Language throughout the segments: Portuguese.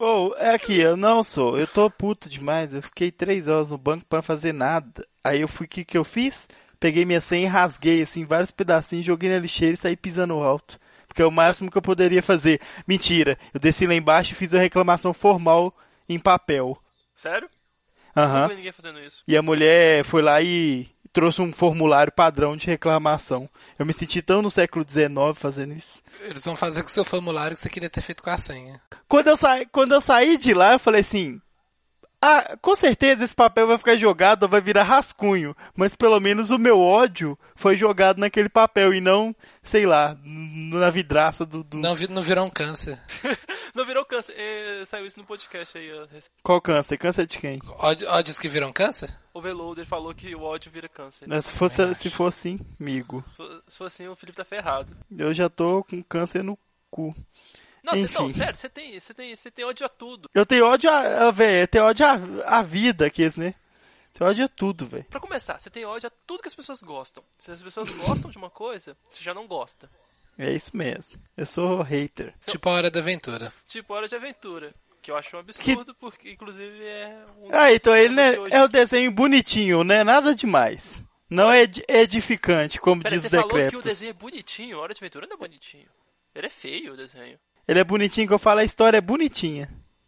Ô, é aqui, eu tô puto demais. Eu fiquei 3 horas no banco pra fazer nada. Aí eu fui, o que eu fiz? Peguei minha senha e rasguei, assim, vários pedacinhos, joguei na lixeira e saí pisando alto. Porque é o máximo que eu poderia fazer. Mentira, eu desci lá embaixo e fiz a reclamação formal em papel. Sério? Aham. Não vi ninguém fazendo isso. E a mulher foi lá e trouxe um formulário padrão de reclamação. Eu me senti tão no século XIX fazendo isso. Eles vão fazer com o seu formulário que você queria ter feito com a senha. Quando eu saí de lá, eu falei assim... Ah, com certeza esse papel vai ficar jogado ou vai virar rascunho. Mas pelo menos o meu ódio foi jogado naquele papel e não, sei lá, na vidraça do... Não virou um câncer. Não virou câncer. Saiu isso no podcast aí. Qual câncer? Câncer de quem? Ódios que viram câncer? O Veloader falou que o ódio vira câncer. Mas se for assim, amigo. Se for assim, o Felipe tá ferrado. Eu já tô com câncer no cu. Não, Enfim. sério, você tem ódio a tudo. Eu tenho ódio velho, eu tenho ódio à vida aqui, né? Tenho ódio a tudo, velho. Pra começar, você tem ódio a tudo que as pessoas gostam. Se as pessoas gostam de uma coisa, você já não gosta. É isso mesmo. Eu sou hater. Tipo a Hora da Aventura. Tipo Hora de Aventura. Que eu acho um absurdo, porque inclusive é um... Então ele né, é o desenho bonitinho, né? Nada demais. Não é edificante, como diz o Decreptus. Você falou que o Decreptus. desenho é bonitinho, Hora de Aventura não é bonitinho. Ele é feio, o desenho. Ele é bonitinho, que eu falo, a história é bonitinha.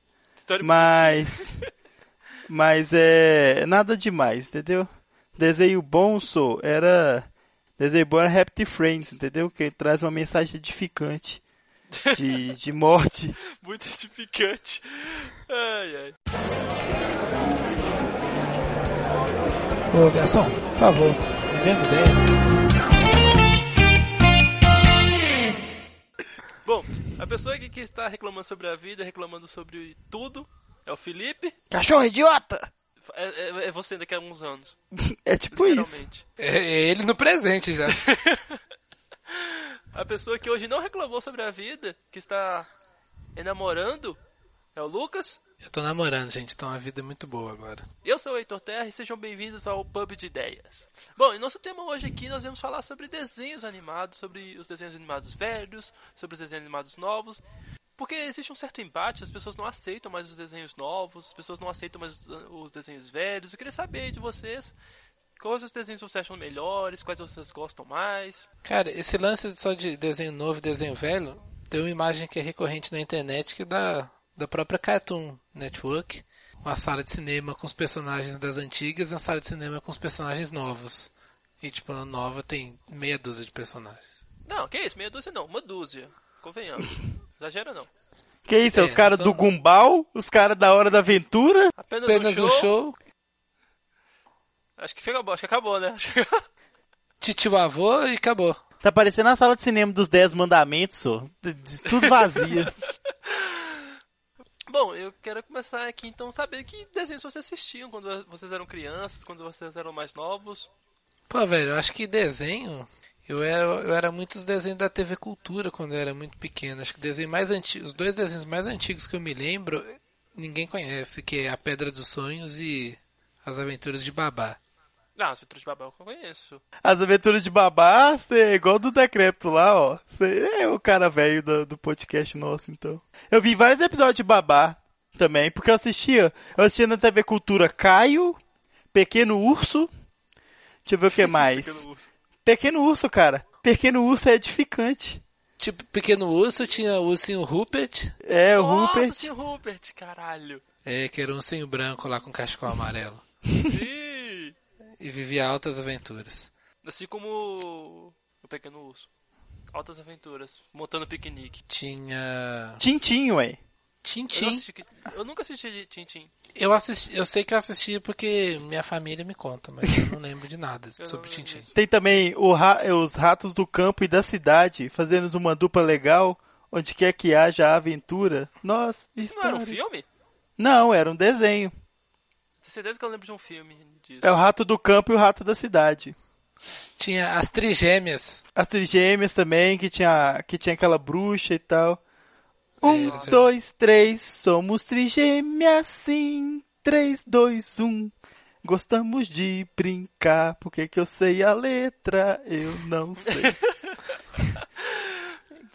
Mas é nada demais, entendeu? Desenho bom Desenho bom era Happy Friends, entendeu? Que traz uma mensagem edificante de morte. Muito edificante. Ai, ai. Ô, garçom, por favor, me dê uma ideia. Bom, a pessoa que está reclamando sobre a vida, reclamando sobre tudo, é o Felipe. Cachorro idiota! É você daqui a uns anos. É tipo isso. É ele no presente já. A pessoa que hoje não reclamou sobre a vida, que está enamorando, é o Lucas. Eu tô namorando, gente, então a vida é muito boa agora. Eu sou o Heitor Terra e sejam bem-vindos ao Pub de Ideias. Bom, e nosso tema hoje aqui nós vamos falar sobre desenhos animados, sobre os desenhos animados velhos, sobre os desenhos animados novos. Porque existe um certo embate, as pessoas não aceitam mais os desenhos novos, as pessoas não aceitam mais os desenhos velhos. Eu queria saber de vocês quais os desenhos vocês acham melhores, quais vocês gostam mais. Cara, esse lance só de desenho novo e desenho velho, tem uma imagem que é recorrente na internet que é da própria Cartoon Network. Uma sala de cinema com os personagens das antigas e uma sala de cinema com os personagens novos. E tipo, a nova tem meia dúzia de personagens. Não, que isso? Meia dúzia não, uma dúzia. Convenhamos. Exagera não. Que isso? É os caras do Gumball? Os caras da Hora da Aventura? Apenas um show. Acho que acabou, né? Titio avô e acabou. Tá parecendo a sala de cinema dos 10 mandamentos, ó. Tudo vazio. Bom, eu quero começar aqui então saber que desenhos vocês assistiam quando vocês eram crianças, quando vocês eram mais novos. Pô, velho, eu acho que desenho... Eu era muito os desenhos da TV Cultura quando eu era muito pequeno. Acho que desenho mais antigo, os dois desenhos mais antigos que eu me lembro, ninguém conhece, que é A Pedra dos Sonhos e As Aventuras de Babá. Não, As Aventuras de Babá eu conheço. As Aventuras de Babá, você é igual do Decrépito lá, ó. Você é o cara velho do podcast nosso, então. Eu vi vários episódios de Babá também, porque eu assistia na TV Cultura Caio, Pequeno Urso. Deixa eu ver o que mais. Pequeno Urso, cara. Pequeno Urso é edificante. Tipo, Pequeno Urso tinha o ursinho Rupert. É, o Nossa, Rupert. Nossa, o Rupert, caralho. É, que era um ursinho branco lá com cachecol amarelo. Sim. E vivia altas aventuras. Assim como o Pequeno Urso. Altas aventuras, montando piquenique. Tinha... Tintim, ué. Tintim. Eu nunca assisti Tintim. Eu sei que eu assisti porque minha família me conta, mas eu não lembro de nada sobre Tintim. Tem também os ratos do campo e da cidade, fazendo uma dupla legal, onde quer que haja aventura. Nossa, isso não era um filme? Não, era um desenho. Tenho certeza que eu lembro de um filme disso. É o rato do campo e o rato da cidade. Tinha as Trigêmeas. As Trigêmeas também, que tinha aquela bruxa e tal. 1, 2, 3, somos trigêmeas, sim. 3, 2, 1. Gostamos de brincar. Por que eu sei a letra? Eu não sei.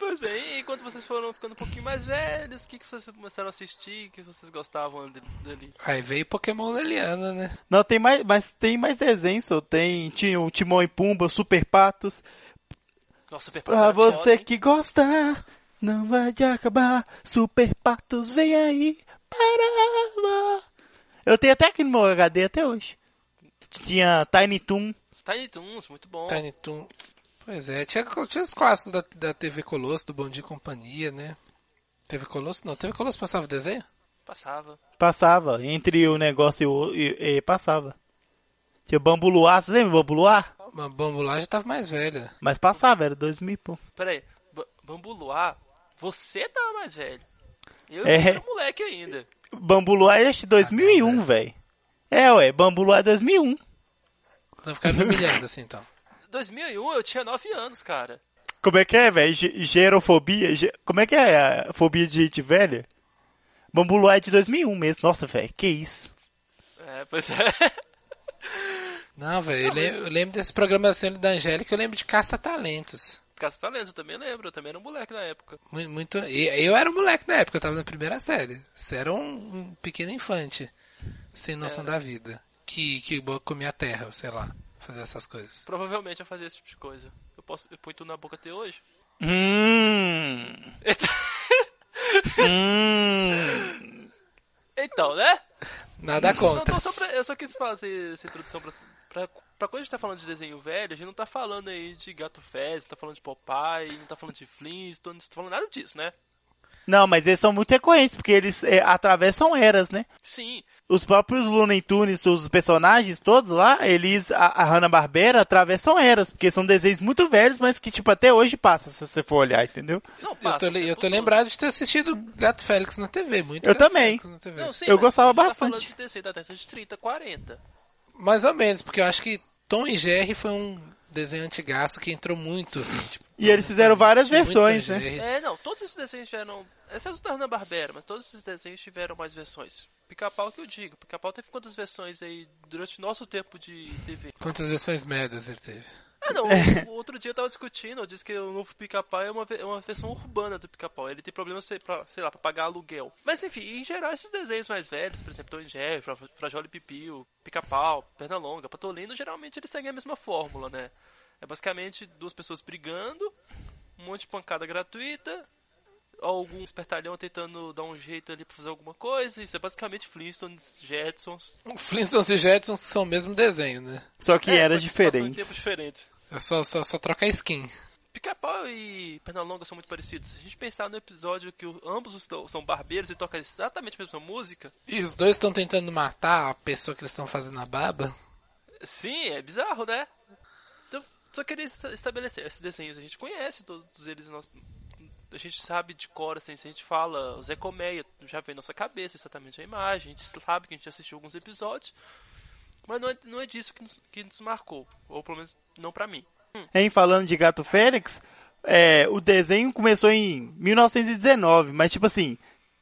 Pois bem, e quando vocês foram ficando um pouquinho mais velhos, o que vocês começaram a assistir? O que vocês gostavam dali? Aí veio Pokémon Leliana, né? Não, tem mais, mas tem mais desenhos, só. Tinha o Timão e Pumba, Super Patos. Nossa, Super Pra Patos era você foda, hein? que gosta, não vai de acabar. Super Patos, vem aí, para. Eu tenho até aqui no meu HD até hoje. Tinha Tiny Toon. Tiny Toons, muito bom. Tiny Toon. Pois é, tinha os clássicos da TV Colosso, do Bom Dia e Companhia, né? TV Colosso? Não, TV Colosso passava desenho? Passava. Passava, entre o negócio e passava. Tinha Bambu Luar, você lembra Bambu Luar? Mas Bambu lá já tava mais velha. Mas passava, era 2000 e pouco. Pera aí, Bambu Luar, você tava mais velho. Eu É. era moleque ainda. Bambu Luar é de 2001, velho. É, ué, Bambu Luar é 2001. Então ficar me humilhando assim, então. 2001 eu tinha 9 anos, cara. Como é que é, velho? Gerofobia? Como é que é a fobia de gente velha? Bambu Luar é de 2001 mesmo. Nossa, velho, que isso? É, pois é. Não, velho, eu lembro desse programa assim da Angélica, eu lembro de Caça-Talentos. Caça-Talentos, eu também lembro. Eu também era um moleque na época. Muito, eu era um moleque na época, eu tava na primeira série. Você era um pequeno infante, sem noção da vida. Que comia terra, sei lá, fazer essas coisas. Provavelmente eu fazia esse tipo de coisa. Eu ponho tudo na boca até hoje. Então, né? Nada contra. Então, eu só quis fazer essa introdução pra quando a gente tá falando de desenho velho, a gente não tá falando aí de Gato Fezes, não tá falando de Popeye, não tá falando de Flintstones, não tá falando nada disso, né? Não, mas eles são muito recorrentes, porque eles atravessam eras, né? Sim. Os próprios Looney Tunes, os personagens todos lá, a Hanna-Barbera atravessam eras, porque são desenhos muito velhos, mas que, tipo, até hoje passa, se você for olhar, entendeu? Não, passa, Eu tô lembrado de ter assistido Gato Félix na TV, muito Eu Gato também. Félix na TV. Não, sim, Eu mas gostava a gente tá bastante. falando de desenho da década de 30, 40. Mais ou menos, porque eu acho que Tom e Jerry foi um desenho antigaço que entrou muito, assim, tipo, E eles fizeram várias assisti muito versões, Tom e né? Jerry. É, não, todos esses desenhos tiveram... Exceto da Hanna-Barbera, mas todos esses desenhos tiveram mais versões. Pica-Pau que eu digo. Pica-Pau teve quantas versões aí durante nosso tempo de TV? Quantas versões merdas ele teve? Ah, não, o outro dia eu tava discutindo, eu disse que o novo Pica-Pau é uma versão urbana do Pica-Pau. Ele tem problema, sei lá, pra pagar aluguel. Mas enfim, em geral, esses desenhos mais velhos, por exemplo, Tom e Jerry, Frajola e Pipio, Pica-Pau, Pernalonga, Patolino, geralmente eles seguem a mesma fórmula, né? É basicamente duas pessoas brigando, um monte de pancada gratuita, algum espertalhão tentando dar um jeito ali pra fazer alguma coisa. Isso é basicamente Flintstones, Jetsons. Flintstones e Jetsons são o mesmo desenho, né? Só que Só eram que passam em tempos diferentes. diferentes. É só trocar skin. Pica-Pau e Pernalonga são muito parecidos. Se a gente pensar no episódio que ambos são barbeiros e tocam exatamente a mesma música, E os dois estão tentando matar a pessoa que eles estão fazendo a baba. sim, é bizarro, né? Então, só queria estabelecer esses desenhos. A gente conhece todos eles, a gente sabe de cor, assim, se a gente fala o Zé Colmeia, já vem na nossa cabeça exatamente a imagem, a gente sabe que a gente assistiu alguns episódios, mas não é disso que nos marcou, ou pelo menos não pra mim. Hein, falando de Gato Félix, o desenho começou em 1919, mas tipo assim,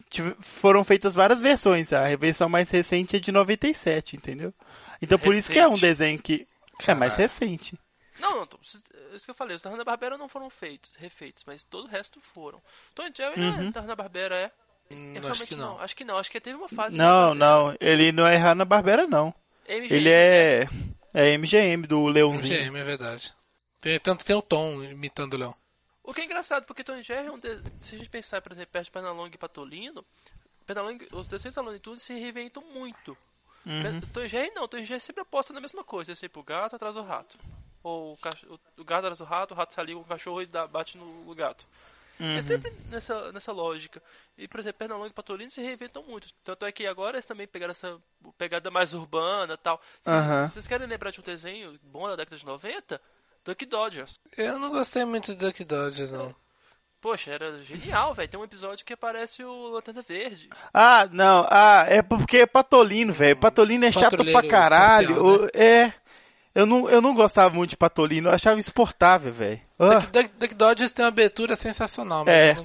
foram feitas várias versões. A versão mais recente é de 97, entendeu? Então por isso que é um desenho que é mais recente. Não, isso que eu falei, os da Hanna-Barbera não foram refeitos, mas todo o resto foram. Tom e Jerry não é da Hanna-Barbera, Acho que não. Acho que não, acho que teve uma fase... Não, ele não é Hanna-Barbera, não. MGM, Ele é MGM, do Leãozinho. MGM, é verdade. Tanto tem o Tom imitando o Leão. O que é engraçado, porque Tom e Jerry, se a gente pensar, por exemplo, perto de Pernalonga e Patolino, os desenhos da Looney Tunes se reinventam muito. Tom e Jerry não, Tom e Jerry sempre aposta na mesma coisa, é sempre o gato atrás do rato. Ou o gato atrás do rato, o rato sai ali com o cachorro e bate no gato. É sempre nessa lógica. E, por exemplo, Pernalonga e Patolino se reinventam muito. Tanto é que agora eles também pegaram essa pegada mais urbana e tal. Se vocês querem lembrar de um desenho bom da década de 90, Duck Dodgers. Eu não gostei muito do Duck Dodgers, não. Poxa, era genial, velho. Tem um episódio que aparece o Lanterna Verde. Ah, não. É porque é Patolino, velho. Patolino é chato pra caralho. Espacial, né? Eu não gostava muito de Patolino. Eu achava insuportável, velho. Duck Dodgers tem uma abertura sensacional,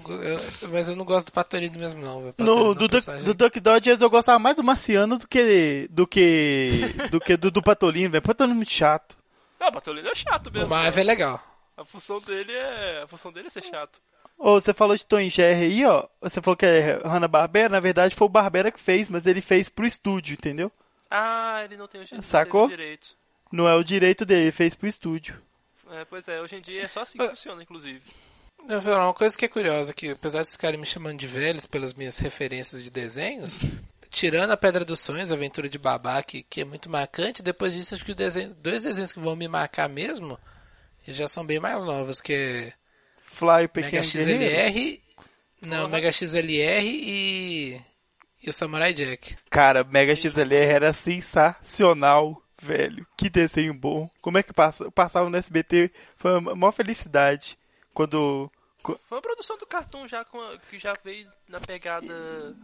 mas eu não gosto do Patolino mesmo, não. Véio. Do Duck Dodgers eu gostava mais do Marciano do que do Patolino, velho. Patolino é muito chato. Não, o Patolino é chato mesmo. O Marvel é legal. A função dele é ser chato. Ô, você falou de Tom e Jerry aí, ó. Você falou que é Hanna-Barbera. Na verdade, foi o Barbera que fez, mas ele fez pro estúdio, entendeu? Ah, ele não tem Sacou? direito. Não é o direito dele, ele fez pro estúdio. Pois é, hoje em dia é só assim que funciona, inclusive. Eu vou falar uma coisa que é curiosa, que apesar de ficarem me chamando de velhos pelas minhas referências de desenhos, tirando a Pedra dos Sonhos, a Aventura de Babá, que é muito marcante, depois disso acho que dois desenhos que vão me marcar mesmo, eles já são bem mais novos, que é Fly, o Mega Pequeno Guerreiro. XLR, não, Mega XLR e o Samurai Jack. Cara, Mega XLR era sensacional, velho. Que desenho bom. Como é que passava no SBT? Foi uma maior felicidade. Quando... Foi uma produção do Cartoon já que já veio na pegada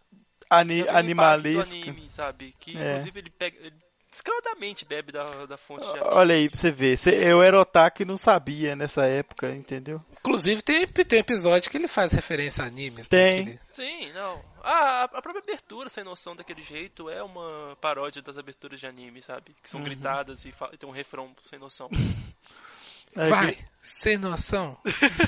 animalesca. do anime, sabe? Que inclusive ele descaradamente bebe da fonte de anime. Olha aí pra você ver. Eu era otaku e não sabia nessa época, entendeu? Inclusive tem um episódio que ele faz referência a animes. Tem. Né, Sim, não. A própria abertura, sem noção daquele jeito, é uma paródia das aberturas de anime, sabe? Que são gritadas e tem um refrão sem noção. Vai, sem noção.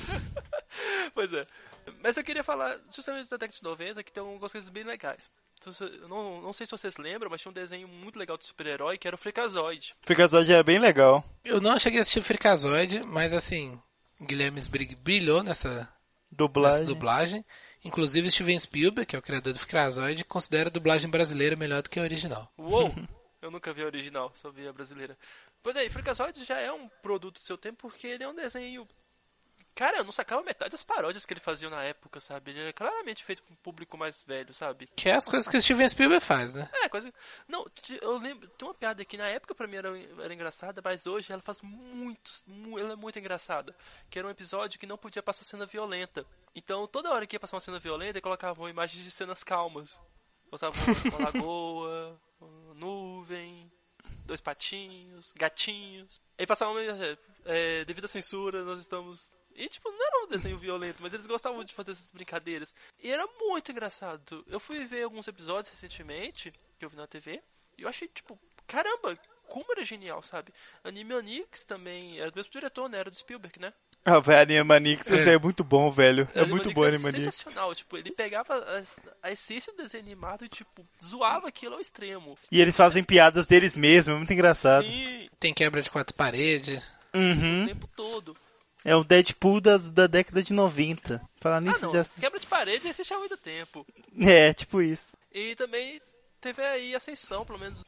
Pois é. Mas eu queria falar justamente da década de 90, que tem algumas coisas bem legais. Eu não sei se vocês lembram, mas tinha um desenho muito legal de super-herói, que era o Freakazoid. Freakazoid era bem legal. Eu não cheguei a assistir o Freakazoid, mas assim, Guilherme Briggs brilhou nessa dublagem. Inclusive Steven Spielberg, que é o criador do Freakazoid, considera a dublagem brasileira melhor do que a original. Uou! Eu nunca vi a original, só vi a brasileira. Pois é, Freakazoid já é um produto do seu tempo, porque ele é um desenho... Cara, eu não sacava metade das paródias que ele fazia na época, sabe? Ele era claramente feito para um público mais velho, sabe? Que é as coisas que o Steven Spielberg faz, né? Coisa... Não, eu lembro... Tem uma piada que na época pra mim era engraçada, mas hoje ela faz ela é muito engraçada. Que era um episódio que não podia passar cena violenta. Então, toda hora que ia passar uma cena violenta, ele colocava imagens de cenas calmas. Mostrava uma lagoa, uma nuvem... 2 patinhos, gatinhos. Aí passava devido à censura, nós estamos... E, tipo, não era um desenho violento, mas eles gostavam de fazer essas brincadeiras. E era muito engraçado. Eu fui ver alguns episódios recentemente, que eu vi na TV, e eu achei, tipo, caramba, como era genial, sabe? Animaniacs também, era do mesmo diretor, né? Era do Spielberg, né? Ah, velho, Animaniacs, esse é muito bom, velho. É muito bom, Animaniacs. É sensacional, tipo, ele pegava a essência do desenho animado e, tipo, zoava aquilo ao extremo. E eles fazem piadas deles mesmos, é muito engraçado. Sim. Tem quebra de 4 paredes. O tempo todo. É o Deadpool da década de 90. Falar nisso não, já... quebra de parede existe há muito tempo. É, tipo isso. E também teve aí ascensão, pelo menos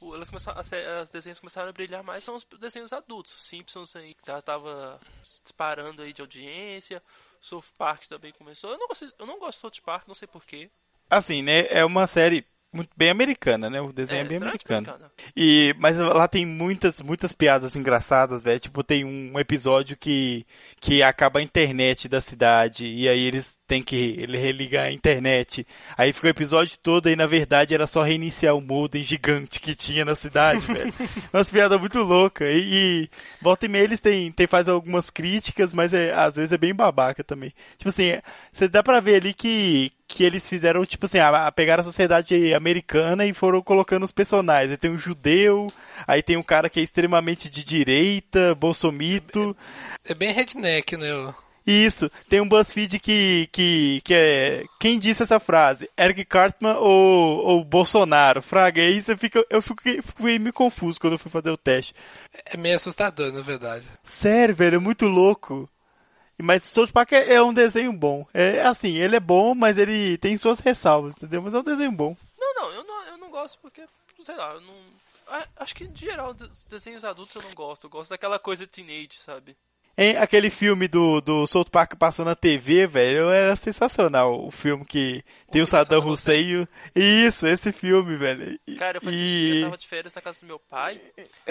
as desenhos começaram a brilhar mais, são os desenhos adultos. Simpsons aí já tava disparando aí de audiência. South Park também começou. Eu não gosto de South Park, não sei porquê. Assim, né, é uma série muito bem americana, né? O desenho é bem americano. Mas lá tem muitas piadas engraçadas, velho. Tipo, tem um episódio que acaba a internet da cidade e aí eles têm que religar a internet. Aí fica o episódio todo e na verdade era só reiniciar o modem gigante que tinha na cidade, velho. Umas piadas muito loucas. E volta e meia eles fazem algumas críticas, mas às vezes é bem babaca também. Tipo assim, você dá pra ver ali que eles fizeram, tipo assim, pegaram a sociedade americana e foram colocando os personagens. Aí tem um judeu, aí tem um cara que é extremamente de direita, bolsomito. É bem redneck, né? Isso, tem um BuzzFeed que é... Quem disse essa frase? Eric Cartman ou Bolsonaro? Fraga, aí eu fiquei meio confuso quando eu fui fazer o teste. É meio assustador, na verdade. Sério, velho, é muito louco. Mas South Park é um desenho bom. É assim, ele é bom, mas ele tem suas ressalvas, entendeu? Mas é um desenho bom. Eu não gosto porque, sei lá, eu não... Acho que, em geral, desenhos adultos eu não gosto. Eu gosto daquela coisa teenage, sabe? Aquele filme do South Park passando na TV, velho, era sensacional. O filme que tem o Saddam Hussein. Isso, esse filme, velho. Cara, eu tava de férias na casa do meu pai.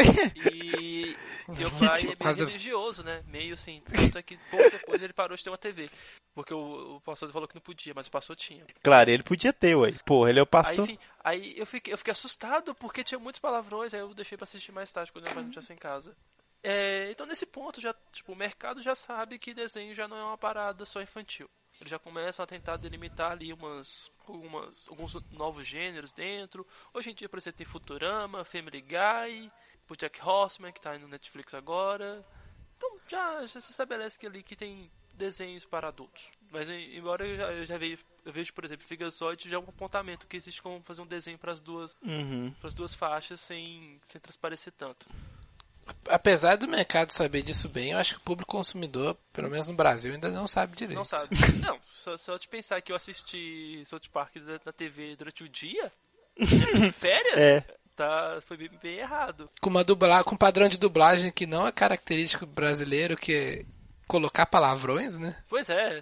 E meu pai é meio religioso, né? Meio assim. Tanto é que pouco depois ele parou de ter uma TV. Porque o pastor falou que não podia, mas o pastor tinha. Claro, ele podia ter, ué. Porra, ele é o pastor. Aí, enfim, aí eu fiquei assustado porque tinha muitos palavrões. Aí eu deixei pra assistir mais tarde quando meu pai não tinha em casa. Então nesse ponto já, tipo, o mercado já sabe que desenho já não é uma parada só infantil. Eles já começam a tentar delimitar ali alguns novos gêneros dentro. Hoje em dia, por exemplo, tem Futurama, Family Guy, BoJack Horseman, que tá aí no Netflix agora. Então já se estabelece que ali que tem desenhos para adultos. Mas embora eu vejo, por exemplo, Freakazoid já é um apontamento que existe como fazer um desenho para as duas faixas sem transparecer tanto. Apesar do mercado saber disso bem, eu acho que o público consumidor, pelo menos no Brasil, ainda não sabe direito. Não sabe. Não, só te pensar que eu assisti South Park na TV durante o dia, de férias, foi bem errado. Com um padrão de dublagem que não é característico brasileiro, que é colocar palavrões, né? Pois é.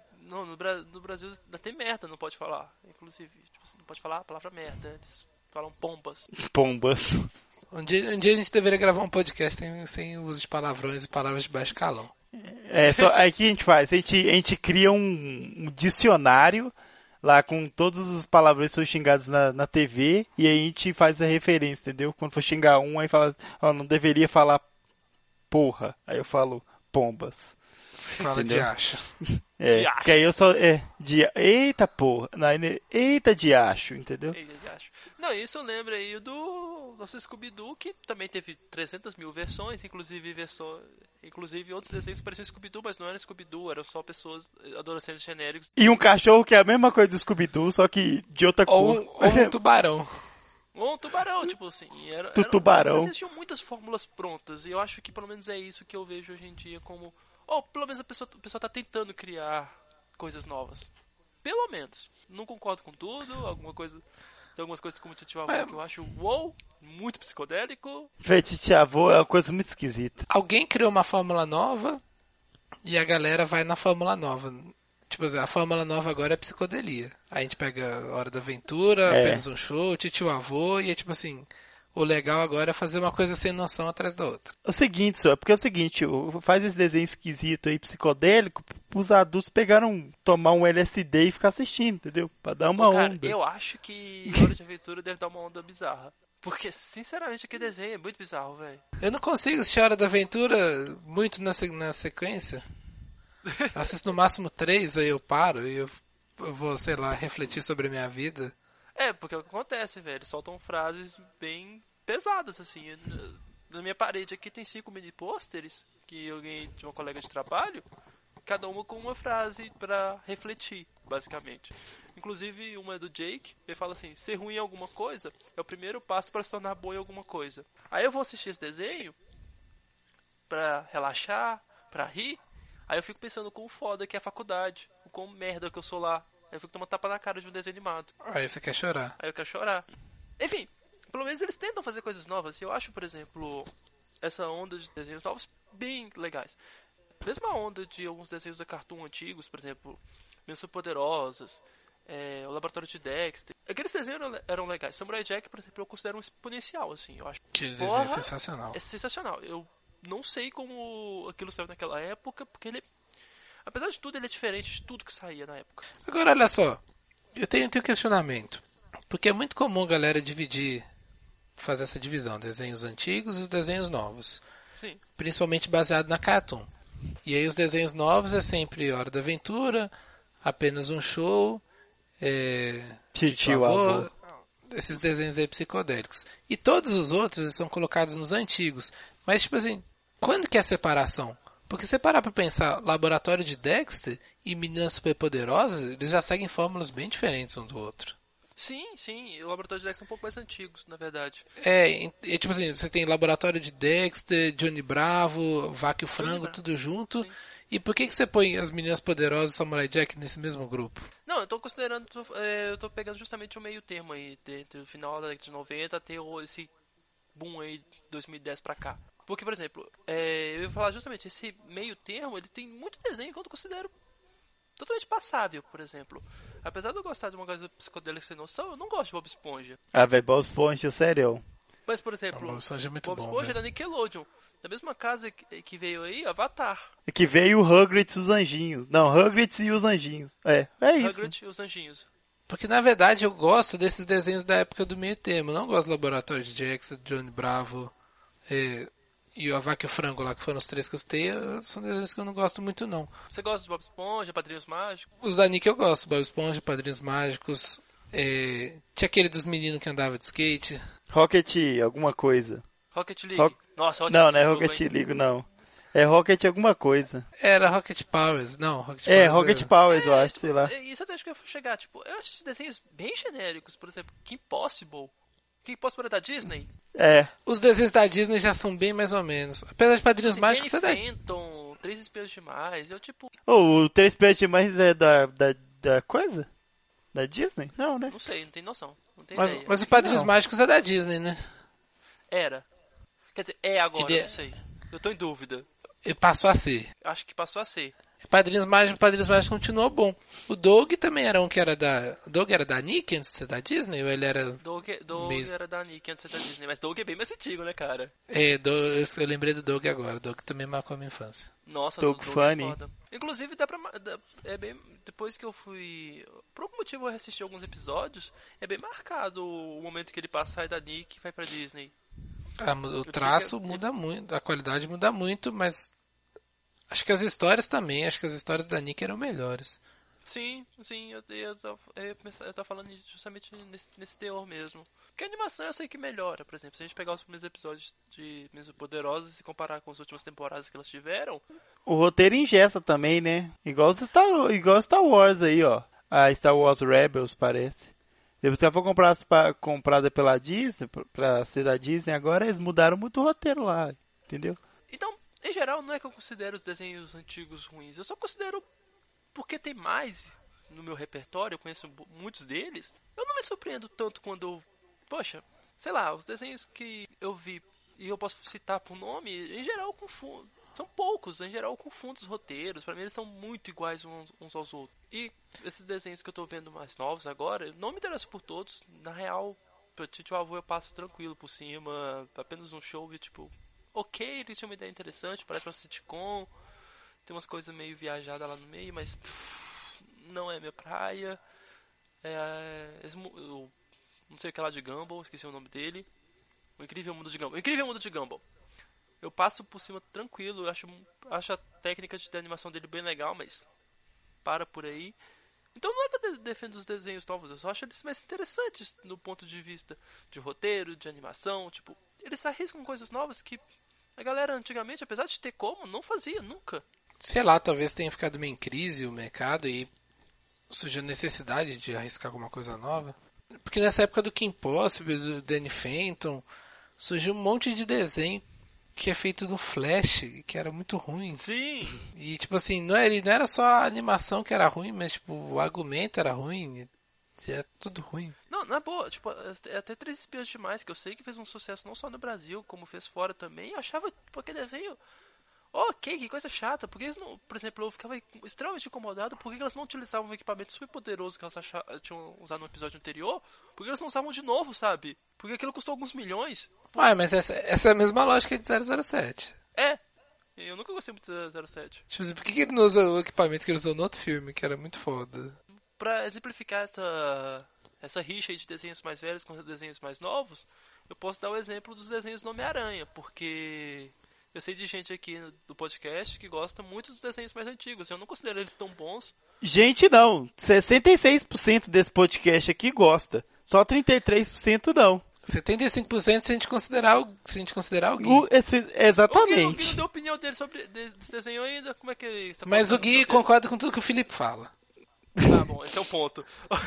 No Brasil ainda tem merda, não pode falar. Inclusive, não pode falar a palavra merda. Eles falam pombas. Pombas. Um dia a gente deveria gravar um podcast sem uso de palavrões e palavras de baixo calão. Aí que a gente faz? A gente cria um dicionário lá com todos os palavrões que são xingados na TV e aí a gente faz a referência, entendeu? Quando for xingar aí fala, não deveria falar porra. Aí eu falo pombas. Fala de acho. Que aí eu só... eita porra. Eita de acho, entendeu? Eita de acho. Não, isso lembra aí do nosso Scooby-Doo, que também teve 300 mil versões, inclusive outros desenhos pareciam Scooby-Doo, mas não era Scooby-Doo, eram só pessoas, adolescentes genéricos. E um cachorro que é a mesma coisa do Scooby-Doo, só que de outra cor. Ou um tubarão. Ou um tubarão, tipo assim. Tubarão. Existiam muitas fórmulas prontas, e eu acho que pelo menos é isso que eu vejo hoje em dia como... Ou pelo menos o pessoal tá tentando criar coisas novas. Pelo menos. Não concordo com tudo, tem algumas coisas como o Titio Avô que eu acho muito psicodélico. Titio Avô é uma coisa muito esquisita. Alguém criou uma fórmula nova e a galera vai na fórmula nova. Tipo assim, a fórmula nova agora é psicodelia. Aí a gente pega a Hora da Aventura, apenas um show, Titio Avô, e é tipo assim... O legal agora é fazer uma coisa sem noção atrás da outra. Porque é o seguinte, faz esse desenho esquisito aí, psicodélico, os adultos tomar um LSD e ficar assistindo, entendeu? Pra dar uma onda. Eu acho que Hora de Aventura deve dar uma onda bizarra. Porque, sinceramente, aquele desenho é muito bizarro, velho. Eu não consigo assistir Hora da Aventura muito na sequência. Assisto no máximo 3, aí eu paro e eu vou, sei lá, refletir sobre a minha vida. Porque é o que acontece, velho. Eles soltam frases bem pesadas, assim. Na minha parede aqui tem 5 mini pôsteres que eu ganhei de uma colega de trabalho, cada uma com uma frase pra refletir, basicamente. Inclusive, uma é do Jake, ele fala assim: ser ruim em alguma coisa é o primeiro passo para se tornar bom em alguma coisa. Aí eu vou assistir esse desenho pra relaxar, pra rir. Aí eu fico pensando quão foda que é a faculdade, o quão merda que eu sou lá. Aí eu fico tomando tapa na cara de um desenho animado. Aí você quer chorar. Aí eu quero chorar. Enfim, pelo menos eles tentam fazer coisas novas. E eu acho, por exemplo, essa onda de desenhos novos bem legais. Mesma onda de alguns desenhos da Cartoon antigos, por exemplo, Meninas Poderosas, o Laboratório de Dexter. Aqueles desenhos eram legais. Samurai Jack, por exemplo, eu considero um exponencial, assim. Eu acho que desenho é sensacional. É sensacional. Eu não sei como aquilo saiu naquela época, porque ele... Apesar de tudo, ele é diferente de tudo que saía na época. Agora, olha só. Eu tenho um questionamento. Porque é muito comum a galera fazer essa divisão. Desenhos antigos e os desenhos novos. Sim. Principalmente baseado na Cartoon. E aí os desenhos novos é sempre Hora da Aventura, Apenas um Show, Titio Avô. Esses desenhos aí psicodélicos. E todos os outros são colocados nos antigos. Mas, tipo assim, quando que é a separação? Porque se parar pra pensar, Laboratório de Dexter e Meninas Superpoderosas, eles já seguem fórmulas bem diferentes um do outro. Sim. O Laboratório de Dexter são um pouco mais antigos, na verdade. Tipo assim, você tem Laboratório de Dexter, Johnny Bravo, Vaca e o Frango, tudo junto. Sim. E por que você põe as Meninas Poderosas e Samurai Jack nesse mesmo grupo? Não, eu tô considerando, eu tô pegando justamente o meio termo aí, do final da década de 90 até esse boom aí de 2010 pra cá. Porque, por exemplo, eu ia falar justamente, esse meio termo, ele tem muito desenho que eu considero totalmente passável, por exemplo. Apesar de eu gostar de uma coisa psicodélica sem noção, eu não gosto de Bob Esponja. Velho, Bob Esponja, sério. Mas, por exemplo, Bob Esponja é muito Bob Esponja é da Nickelodeon. Da mesma casa que veio aí, Avatar. Que veio o Rugrats e os Anjinhos. Não, Rugrats e os Anjinhos. É isso. Rugrats e os Anjinhos. Porque, na verdade, eu gosto desses desenhos da época do meio termo. Eu não gosto do Laboratório de Dexter, Johnny Bravo... E a Vaca e o Frango lá, que foram os 3 que eu citei, são desenhos que eu não gosto muito, não. Você gosta de Bob Esponja, Padrinhos Mágicos? Os da Nick eu gosto, Bob Esponja, Padrinhos Mágicos. Tinha aquele dos meninos que andava de skate. Rocket alguma coisa. Rocket League. Nossa, ótimo. Não é Rocket League, não. É Rocket alguma coisa. Era Rocket Powers. Não, Rocket É, Powers Rocket Powers, eu acho, tipo, sei lá. Isso até acho que eu vou chegar, tipo, eu acho esses desenhos bem genéricos, por exemplo, Kim Possible. Kim Possible é da Disney? É. Os desenhos da Disney já são bem mais ou menos. Apesar de Padrinhos Mágicos, você Danny Phantom, Três Espiãs Demais, eu tipo, O Três Pés Demais é da coisa? Da Disney? Não, né? não sei, não tenho noção, não tenho Mas, ideia. mas o Padrinhos Não. Mágicos é da Disney, né? Era. Quer dizer, é agora, Ele- não sei. Eu tô em dúvida. E passou a ser. Acho que passou a ser. Padrinhos Mágicos continuou bom. O Doug também era um que era da... O Doug era da Nick antes de ser da Disney? Ou ele era... Doug Mesmo. era da Nick antes de ser da Disney, mas Doug é bem mais antigo, né, cara? Eu lembrei do Doug agora. O Doug também marcou a minha infância. Nossa, Doug Funny. é foda. Inclusive, é bem... Depois que eu fui... Por algum motivo eu assisti alguns episódios, é bem marcado o momento que ele passa, sai da Nick e vai pra Disney. O traço muda muito, a qualidade muda muito, mas acho que as histórias também, acho que as histórias da Nick eram melhores. Sim, eu tô falando justamente nesse teor mesmo. Porque a animação eu sei que melhora, por exemplo, se a gente pegar os primeiros episódios de Meninos Poderosos e comparar com as últimas temporadas que elas tiveram, O roteiro engessa também, né? Igual Star Wars aí, ó. A Star Wars Rebels, parece. Depois que ela foi comprada pela Disney, pra ser da Disney, agora eles mudaram muito o roteiro lá, entendeu? então, em geral, não é que eu considero os desenhos antigos ruins, eu só considero porque tem mais no meu repertório, eu conheço muitos deles, eu não me surpreendo tanto quando eu, poxa, sei lá, os desenhos que eu vi e eu posso citar por nome, em geral eu confundo, são poucos, em geral eu confundo os roteiros, pra mim eles são muito iguais uns aos outros. E esses desenhos que eu tô vendo mais novos agora, eu não me interesso por todos, na real, pra Titio Avô eu passo tranquilo por cima, apenas um show e tipo, ok, ele tinha uma ideia interessante, parece uma sitcom, tem umas coisas meio viajadas lá no meio, mas não é minha praia. Eu não sei o que lá de Gumball, esqueci o nome dele. O Incrível Mundo de Gumball. Incrível Mundo de Gumball. Eu passo por cima tranquilo, acho a técnica de animação dele bem legal, mas para por aí. Então não é que eu defendo os desenhos novos, eu só acho eles mais interessantes no ponto de vista de roteiro, de animação, tipo, eles arriscam coisas novas que a galera antigamente, apesar de ter como, não fazia nunca. Sei lá, talvez tenha ficado meio em crise o mercado e surgiu a necessidade de arriscar alguma coisa nova. Porque nessa época do Kim Possible, do Danny Phantom, surgiu um monte de desenho que é feito no Flash, que era muito ruim. Sim! E tipo assim, não era só a animação que era ruim, mas tipo, o argumento era ruim. É tudo ruim. Não, na boa, tipo, até Três Espiãs Demais, que eu sei que fez um sucesso não só no Brasil, como fez fora também, eu achava, tipo, aquele desenho... Ok, que coisa chata, porque eles não... Por exemplo, eu ficava extremamente incomodado porque elas não utilizavam o equipamento super poderoso que elas tinham usado no episódio anterior, porque elas não usavam de novo, sabe? Porque aquilo custou alguns milhões. Ué, mas essa é a mesma lógica de 007. É, eu nunca gostei muito de 007. Tipo assim, por que ele não usa o equipamento que ele usou no outro filme, que era muito foda? Pra exemplificar essa rixa aí de desenhos mais velhos com desenhos mais novos, eu posso dar o exemplo dos desenhos do Homem-Aranha, porque eu sei de gente aqui do podcast que gosta muito dos desenhos mais antigos. Eu não considero eles tão bons. Gente, não. 66% desse podcast aqui gosta. Só 33% não. 75% se a gente considerar o Gui. Exatamente. O Gui não deu opinião dele sobre esse desenho ainda? Como é que ele... Mas o Gui concorda com tudo que o Felipe fala. Tá bom, esse é o ponto.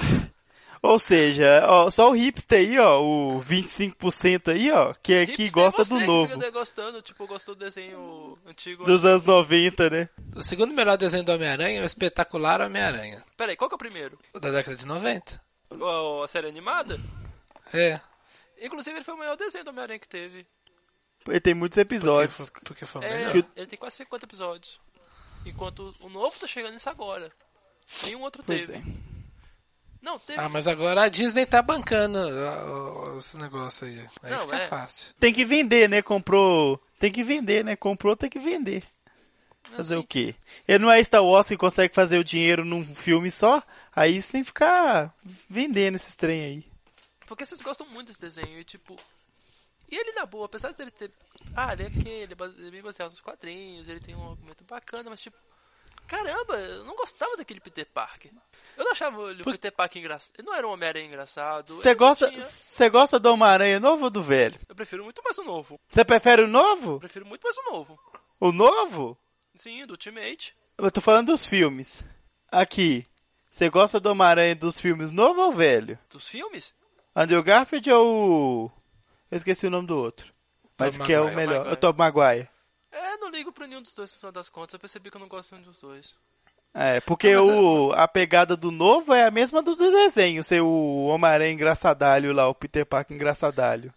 Ou seja, ó, só o hipster aí, ó, o 25% aí, ó, que gosta do novo. Que gostando, tipo, gostou do desenho antigo. Dos anos 90, né? O segundo melhor desenho do Homem-Aranha é o espetacular Homem-Aranha. Peraí, qual que é o primeiro? O da década de 90. A série animada? É. Inclusive, ele foi o maior desenho do Homem-Aranha que teve. Ele tem muitos episódios. Porque foi o melhor. Ele tem quase 50 episódios. Enquanto o novo tá chegando nisso agora. Nenhum outro Pois teve. é. Não, teve. Ah, mas agora a Disney tá bancando esse negócio aí. Aí Não, fica fácil. Tem que vender, né? Comprou, tem que vender, né? Comprou, tem que vender. Fazer o quê? Ele não é Star Wars que consegue fazer o dinheiro num filme só? Aí você tem que ficar vendendo esses trem aí. Porque vocês gostam muito desse desenho e tipo... E ele na boa, apesar dele ter... ele é bem baseado nos quadrinhos, ele tem um argumento bacana, mas tipo... Caramba, eu não gostava daquele Peter Parker. Eu não achava o Peter Parker engraçado. Ele não era um Homem-Aranha engraçado. Você gosta do Homem-Aranha novo ou do velho? Eu prefiro muito mais o novo. Você prefere o novo? Eu prefiro muito mais o novo. O novo? Sim, do Ultimate. Eu tô falando dos filmes. Aqui. Você gosta do Homem-Aranha dos filmes novo ou velho? Dos filmes? Andrew Garfield ou o... Eu esqueci o nome do outro. Mas Tobey que é o Maguire. melhor. O Tobey Maguire. Não ligo pra nenhum dos dois no final das contas. Eu percebi que eu não gosto nenhum dos dois. Porque a pegada do novo é a mesma do desenho. Ser o Homem-Aranha engraçadalho lá, o Peter Parker engraçadalho.